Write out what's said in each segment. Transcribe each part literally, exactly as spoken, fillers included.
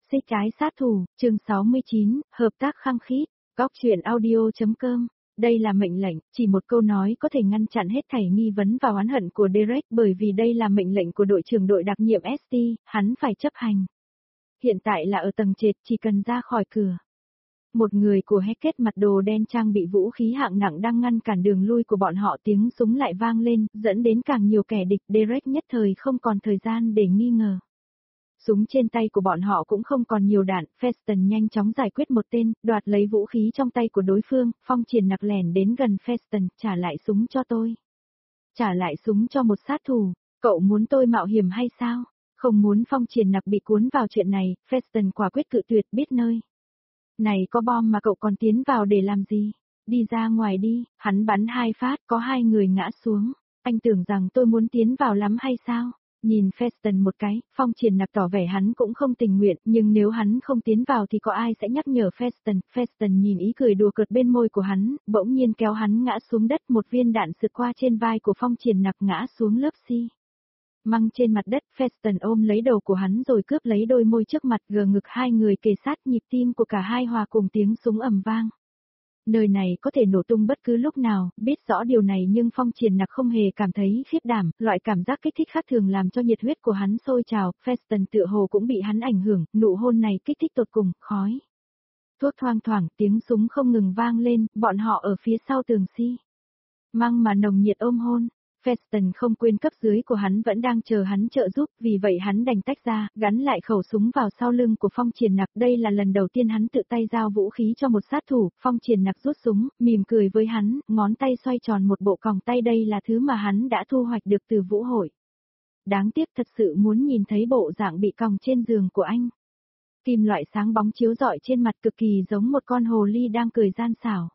Xích trái sát thủ, chương sáu mươi chín, hợp tác khăng khít, góc truyện audio.com. Đây là mệnh lệnh, chỉ một câu nói có thể ngăn chặn hết thảy nghi vấn và oán hận của Derek, bởi vì đây là mệnh lệnh của đội trưởng đội đặc nhiệm ét tê, hắn phải chấp hành. Hiện tại là ở tầng trệt, chỉ cần ra khỏi cửa. Một người của Hackett mặt đồ đen trang bị vũ khí hạng nặng đang ngăn cản đường lui của bọn họ, tiếng súng lại vang lên, dẫn đến càng nhiều kẻ địch. Derek nhất thời không còn thời gian để nghi ngờ. Súng trên tay của bọn họ cũng không còn nhiều đạn, Feston nhanh chóng giải quyết một tên, đoạt lấy vũ khí trong tay của đối phương, Phong Triển Nặc lẻn đến gần Feston, trả lại súng cho tôi. Trả lại súng cho một sát thủ, cậu muốn tôi mạo hiểm hay sao? Không muốn Phong Triển Nặc bị cuốn vào chuyện này, Feston quả quyết cự tuyệt, biết nơi này có bom mà cậu còn tiến vào để làm gì? Đi ra ngoài đi, hắn bắn hai phát, có hai người ngã xuống. Anh tưởng rằng tôi muốn tiến vào lắm hay sao? Nhìn Feston một cái, Phong Triển Nặc tỏ vẻ hắn cũng không tình nguyện, nhưng nếu hắn không tiến vào thì có ai sẽ nhắc nhở Feston. Feston nhìn ý cười đùa cợt bên môi của hắn, bỗng nhiên kéo hắn ngã xuống đất, một viên đạn sượt qua trên vai của Phong Triển Nặc ngã xuống lớp xi măng trên mặt đất. Feston ôm lấy đầu của hắn rồi cướp lấy đôi môi trước mặt, gờ ngực hai người kề sát, nhịp tim của cả hai hòa cùng tiếng súng ầm vang. Nơi này có thể nổ tung bất cứ lúc nào, biết rõ điều này nhưng Phong Triển Nặc không hề cảm thấy khiếp đảm, loại cảm giác kích thích khác thường làm cho nhiệt huyết của hắn sôi trào. Feston tựa hồ cũng bị hắn ảnh hưởng, nụ hôn này kích thích tột cùng, khói thuốc thoang thoảng, tiếng súng không ngừng vang lên, bọn họ ở phía sau tường xi măng mà nồng nhiệt ôm hôn. Feston không quên cấp dưới của hắn vẫn đang chờ hắn trợ giúp, vì vậy hắn đành tách ra, gắn lại khẩu súng vào sau lưng của Phong Triển Nặc. Đây là lần đầu tiên hắn tự tay giao vũ khí cho một sát thủ. Phong Triển Nặc rút súng, mỉm cười với hắn, ngón tay xoay tròn một bộ còng tay, đây là thứ mà hắn đã thu hoạch được từ vũ hội. Đáng tiếc, thật sự muốn nhìn thấy bộ dạng bị còng trên giường của anh. Kim loại sáng bóng chiếu rọi trên mặt, cực kỳ giống một con hồ ly đang cười gian xảo.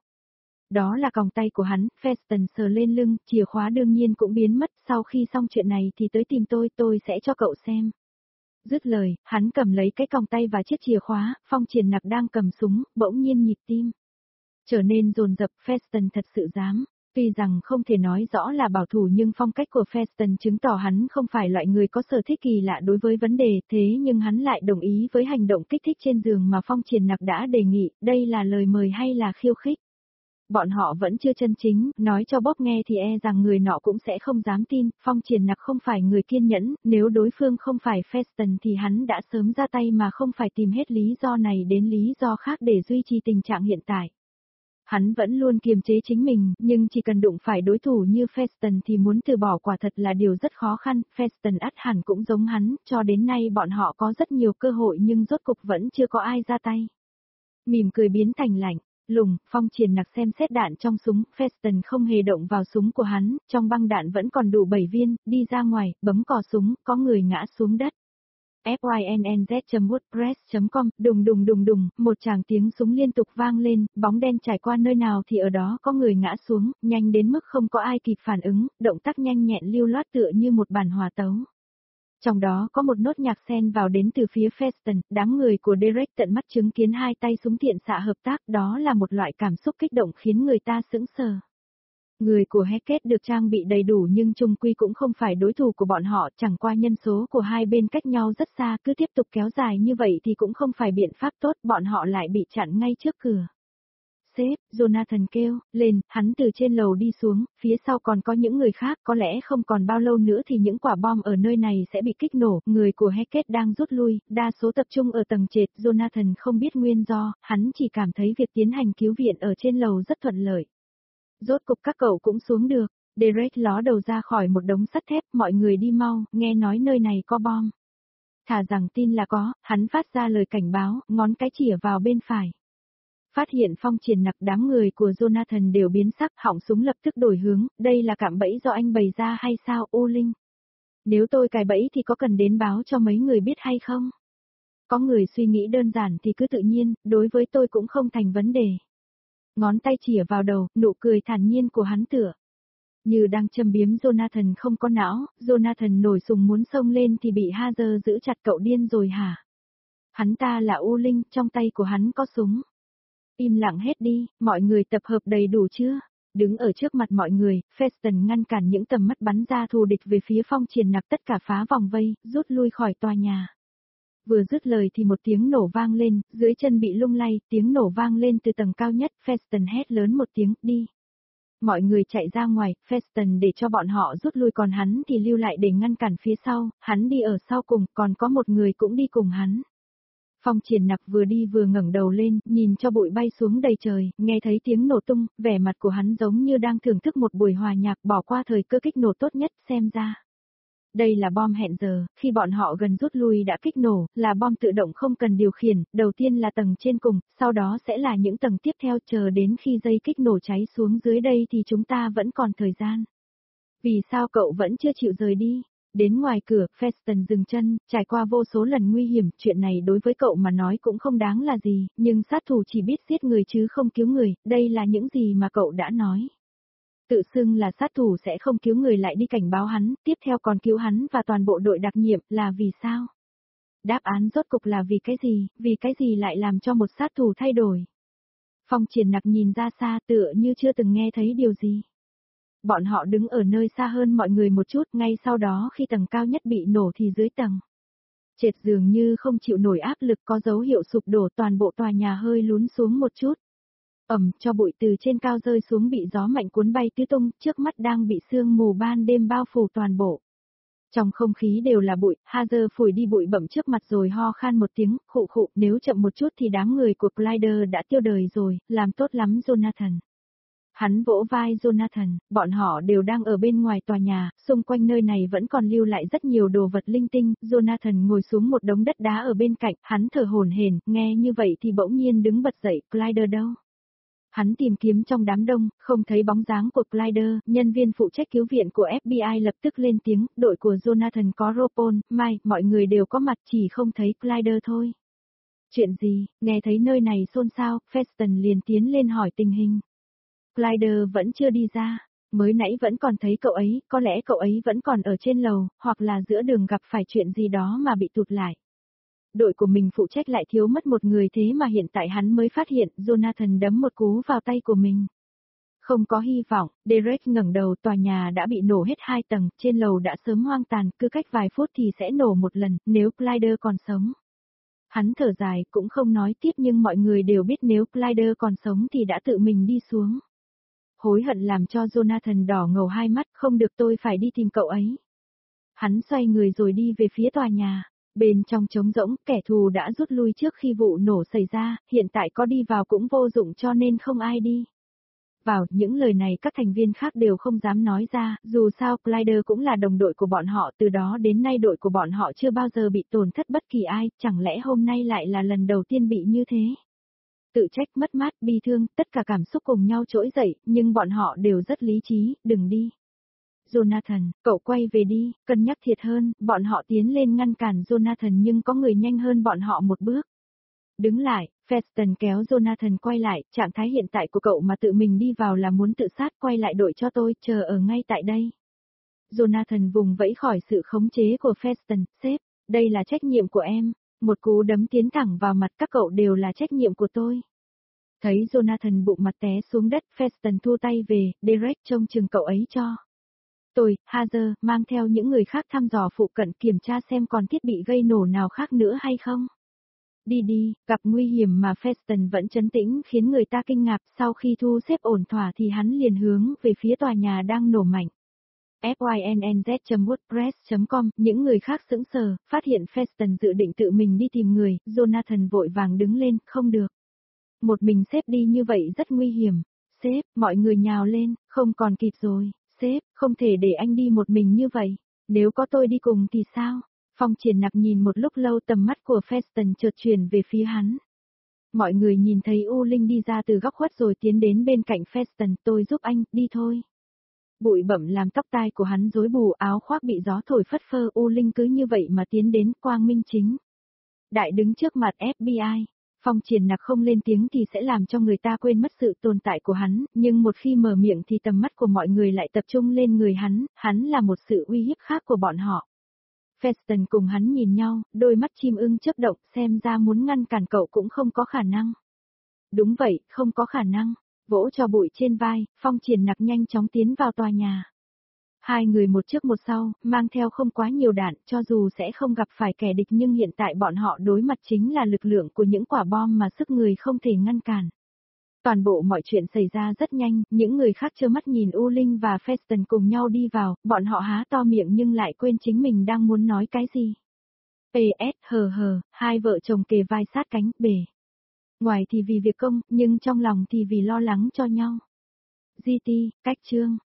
Đó là còng tay của hắn. Feston sờ lên lưng, chìa khóa đương nhiên cũng biến mất, sau khi xong chuyện này thì tới tìm tôi, tôi sẽ cho cậu xem. Dứt lời, hắn cầm lấy cái còng tay và chiếc chìa khóa. Phong Triển Nặc đang cầm súng, bỗng nhiên nhịp tim trở nên dồn dập. Feston thật sự dám. Tuy rằng không thể nói rõ là bảo thủ nhưng phong cách của Feston chứng tỏ hắn không phải loại người có sở thích kỳ lạ đối với vấn đề, thế nhưng hắn lại đồng ý với hành động kích thích trên giường mà Phong Triển Nặc đã đề nghị. Đây là lời mời hay là khiêu khích? Bọn họ vẫn chưa chân chính, nói cho Bob nghe thì e rằng người nọ cũng sẽ không dám tin. Phong Triển Nặc không phải người kiên nhẫn, nếu đối phương không phải Feston thì hắn đã sớm ra tay mà không phải tìm hết lý do này đến lý do khác để duy trì tình trạng hiện tại. Hắn vẫn luôn kiềm chế chính mình, nhưng chỉ cần đụng phải đối thủ như Feston thì muốn từ bỏ quả thật là điều rất khó khăn. Feston ắt hẳn cũng giống hắn, cho đến nay bọn họ có rất nhiều cơ hội nhưng rốt cục vẫn chưa có ai ra tay. Mỉm cười biến thành lạnh lùng, Phong Triển Nặc xem xét đạn trong súng. Feston không hề động vào súng của hắn, trong băng đạn vẫn còn đủ bảy viên, đi ra ngoài, bấm cò súng, có người ngã xuống đất. fynnz chấm wordpress chấm com, đùng đùng đùng đùng, một tràng tiếng súng liên tục vang lên, bóng đen trải qua nơi nào thì ở đó có người ngã xuống, nhanh đến mức không có ai kịp phản ứng, động tác nhanh nhẹn lưu loát tựa như một bản hòa tấu. Trong đó có một nốt nhạc xen vào đến từ phía Feston. Đám người của Derek tận mắt chứng kiến hai tay súng tiện xạ hợp tác, đó là một loại cảm xúc kích động khiến người ta sững sờ. Người của Hackett được trang bị đầy đủ nhưng chung quy cũng không phải đối thủ của bọn họ, chẳng qua nhân số của hai bên cách nhau rất xa, cứ tiếp tục kéo dài như vậy thì cũng không phải biện pháp tốt, bọn họ lại bị chặn ngay trước cửa. Sếp, Jonathan kêu lên, hắn từ trên lầu đi xuống, phía sau còn có những người khác, có lẽ không còn bao lâu nữa thì những quả bom ở nơi này sẽ bị kích nổ. Người của Hackett đang rút lui, đa số tập trung ở tầng trệt. Jonathan không biết nguyên do, hắn chỉ cảm thấy việc tiến hành cứu viện ở trên lầu rất thuận lợi. Rốt cục các cậu cũng xuống được. Derek ló đầu ra khỏi một đống sắt thép, mọi người đi mau, nghe nói nơi này có bom. Thà rằng tin là có, hắn phát ra lời cảnh báo, ngón cái chìa vào bên phải. Phát hiện Phong Triển Nặc, đám người của Jonathan đều biến sắc, họng súng lập tức đổi hướng. Đây là cạm bẫy do anh bày ra hay sao, U Linh? Nếu tôi cài bẫy thì có cần đến báo cho mấy người biết hay không? Có người suy nghĩ đơn giản thì cứ tự nhiên, đối với tôi cũng không thành vấn đề. Ngón tay chìa vào đầu, nụ cười thản nhiên của hắn tựa như đang châm biếm Jonathan không có não. Jonathan nổi sùng muốn xông lên thì bị Hazer giữ chặt. Cậu điên rồi hả? Hắn ta là U Linh, trong tay của hắn có súng. Im lặng hết đi, mọi người tập hợp đầy đủ chưa? Đứng ở trước mặt mọi người, Feston ngăn cản những tầm mắt bắn ra thù địch về phía Phong Triển Nặc, tất cả phá vòng vây, rút lui khỏi tòa nhà. Vừa dứt lời thì một tiếng nổ vang lên, dưới chân bị lung lay, tiếng nổ vang lên từ tầng cao nhất, Feston hét lớn một tiếng, đi. Mọi người chạy ra ngoài, Feston để cho bọn họ rút lui còn hắn thì lưu lại để ngăn cản phía sau, hắn đi ở sau cùng, còn có một người cũng đi cùng hắn. Phong Triển Nặc vừa đi vừa ngẩng đầu lên, nhìn cho bụi bay xuống đầy trời, nghe thấy tiếng nổ tung, vẻ mặt của hắn giống như đang thưởng thức một buổi hòa nhạc bỏ qua thời cơ kích nổ tốt nhất xem ra. Đây là bom hẹn giờ, khi bọn họ gần rút lui đã kích nổ, là bom tự động không cần điều khiển, đầu tiên là tầng trên cùng, sau đó sẽ là những tầng tiếp theo chờ đến khi dây kích nổ cháy xuống dưới đây thì chúng ta vẫn còn thời gian. Vì sao cậu vẫn chưa chịu rời đi? Đến ngoài cửa, Feston dừng chân, trải qua vô số lần nguy hiểm, chuyện này đối với cậu mà nói cũng không đáng là gì, nhưng sát thủ chỉ biết giết người chứ không cứu người, đây là những gì mà cậu đã nói. Tự xưng là sát thủ sẽ không cứu người lại đi cảnh báo hắn, tiếp theo còn cứu hắn và toàn bộ đội đặc nhiệm, là vì sao? Đáp án rốt cục là vì cái gì, vì cái gì lại làm cho một sát thủ thay đổi? Phong Triển Nặc nhìn ra xa tựa như chưa từng nghe thấy điều gì. Bọn họ đứng ở nơi xa hơn mọi người một chút, ngay sau đó khi tầng cao nhất bị nổ thì dưới tầng trệt dường như không chịu nổi áp lực có dấu hiệu sụp đổ, toàn bộ tòa nhà hơi lún xuống một chút. Ầm, cho bụi từ trên cao rơi xuống bị gió mạnh cuốn bay tứ tung, trước mắt đang bị sương mù ban đêm bao phủ toàn bộ. Trong không khí đều là bụi, Hazer phủi đi bụi bẩm trước mặt rồi ho khan một tiếng, khụ khụ, nếu chậm một chút thì đám người của Glider đã tiêu đời rồi, làm tốt lắm Jonathan. Hắn vỗ vai Jonathan, bọn họ đều đang ở bên ngoài tòa nhà, xung quanh nơi này vẫn còn lưu lại rất nhiều đồ vật linh tinh, Jonathan ngồi xuống một đống đất đá ở bên cạnh, hắn thở hổn hển, nghe như vậy thì bỗng nhiên đứng bật dậy, Glider đâu? Hắn tìm kiếm trong đám đông, không thấy bóng dáng của Glider, nhân viên phụ trách cứu viện của ép bê i lập tức lên tiếng, đội của Jonathan có Ropon, Mai, mọi người đều có mặt chỉ không thấy Glider thôi. Chuyện gì, nghe thấy nơi này xôn xao, Feston liền tiến lên hỏi tình hình. Glider vẫn chưa đi ra, mới nãy vẫn còn thấy cậu ấy, có lẽ cậu ấy vẫn còn ở trên lầu, hoặc là giữa đường gặp phải chuyện gì đó mà bị tụt lại. Đội của mình phụ trách lại thiếu mất một người thế mà hiện tại hắn mới phát hiện, Jonathan đấm một cú vào tay của mình. Không có hy vọng, Derek ngẩng đầu, tòa nhà đã bị nổ hết hai tầng, trên lầu đã sớm hoang tàn, cứ cách vài phút thì sẽ nổ một lần, nếu Glider còn sống. Hắn thở dài, cũng không nói tiếp nhưng mọi người đều biết nếu Glider còn sống thì đã tự mình đi xuống. Hối hận làm cho Jonathan đỏ ngầu hai mắt, không được tôi phải đi tìm cậu ấy. Hắn xoay người rồi đi về phía tòa nhà. Bên trong trống rỗng, kẻ thù đã rút lui trước khi vụ nổ xảy ra, hiện tại có đi vào cũng vô dụng cho nên không ai đi vào. Những lời này các thành viên khác đều không dám nói ra, dù sao Glider cũng là đồng đội của bọn họ, từ đó đến nay đội của bọn họ chưa bao giờ bị tổn thất bất kỳ ai, chẳng lẽ hôm nay lại là lần đầu tiên bị như thế? Tự trách, mất mát, bi thương, tất cả cảm xúc cùng nhau trỗi dậy, nhưng bọn họ đều rất lý trí, đừng đi. Jonathan, cậu quay về đi, cân nhắc thiệt hơn, bọn họ tiến lên ngăn cản Jonathan nhưng có người nhanh hơn bọn họ một bước. Đứng lại, Feston kéo Jonathan quay lại, trạng thái hiện tại của cậu mà tự mình đi vào là muốn tự sát, quay lại đội cho tôi, chờ ở ngay tại đây. Jonathan vùng vẫy khỏi sự khống chế của Feston, sếp, đây là trách nhiệm của em, một cú đấm tiến thẳng vào mặt các cậu đều là trách nhiệm của tôi. Thấy Jonathan bụng mặt té xuống đất, Feston thu tay về, Derek trông chừng cậu ấy cho. Tôi, Hazer, mang theo những người khác thăm dò phụ cận kiểm tra xem còn thiết bị gây nổ nào khác nữa hay không. Đi đi, gặp nguy hiểm mà Feston vẫn trấn tĩnh khiến người ta kinh ngạc, sau khi thu xếp ổn thỏa thì hắn liền hướng về phía tòa nhà đang nổ mạnh. fynnz chấm wordpress chấm com, những người khác sững sờ, phát hiện Feston dự định tự mình đi tìm người, Jonathan vội vàng đứng lên, không được. Một mình sếp đi như vậy rất nguy hiểm. Sếp, mọi người nhào lên, không còn kịp rồi. Sếp, không thể để anh đi một mình như vậy. Nếu có tôi đi cùng thì sao? Phong Triển Nặc nhìn một lúc lâu, tầm mắt của Feston chợt chuyển về phía hắn. Mọi người nhìn thấy U Linh đi ra từ góc khuất rồi tiến đến bên cạnh Feston, tôi giúp anh, đi thôi. Bụi bặm làm tóc tai của hắn rối bù, áo khoác bị gió thổi phất phơ, U Linh cứ như vậy mà tiến đến, quang minh chính đại đứng trước mặt ép bê i. Phong Triển Nặc không lên tiếng thì sẽ làm cho người ta quên mất sự tồn tại của hắn, nhưng một khi mở miệng thì tầm mắt của mọi người lại tập trung lên người hắn, hắn là một sự uy hiếp khác của bọn họ. Feston cùng hắn nhìn nhau, đôi mắt chim ưng chớp động, xem ra muốn ngăn cản cậu cũng không có khả năng. Đúng vậy, không có khả năng. Vỗ cho bụi trên vai, Phong Triển Nặc nhanh chóng tiến vào tòa nhà. Hai người một trước một sau, mang theo không quá nhiều đạn, cho dù sẽ không gặp phải kẻ địch nhưng hiện tại bọn họ đối mặt chính là lực lượng của những quả bom mà sức người không thể ngăn cản. Toàn bộ mọi chuyện xảy ra rất nhanh, những người khác trơ mắt nhìn U Linh và Feston cùng nhau đi vào, bọn họ há to miệng nhưng lại quên chính mình đang muốn nói cái gì. pê ét hờ hờ, hai vợ chồng kề vai sát cánh, bể. Ngoài thì vì việc công, nhưng trong lòng thì vì lo lắng cho nhau. giê tê, cách chương.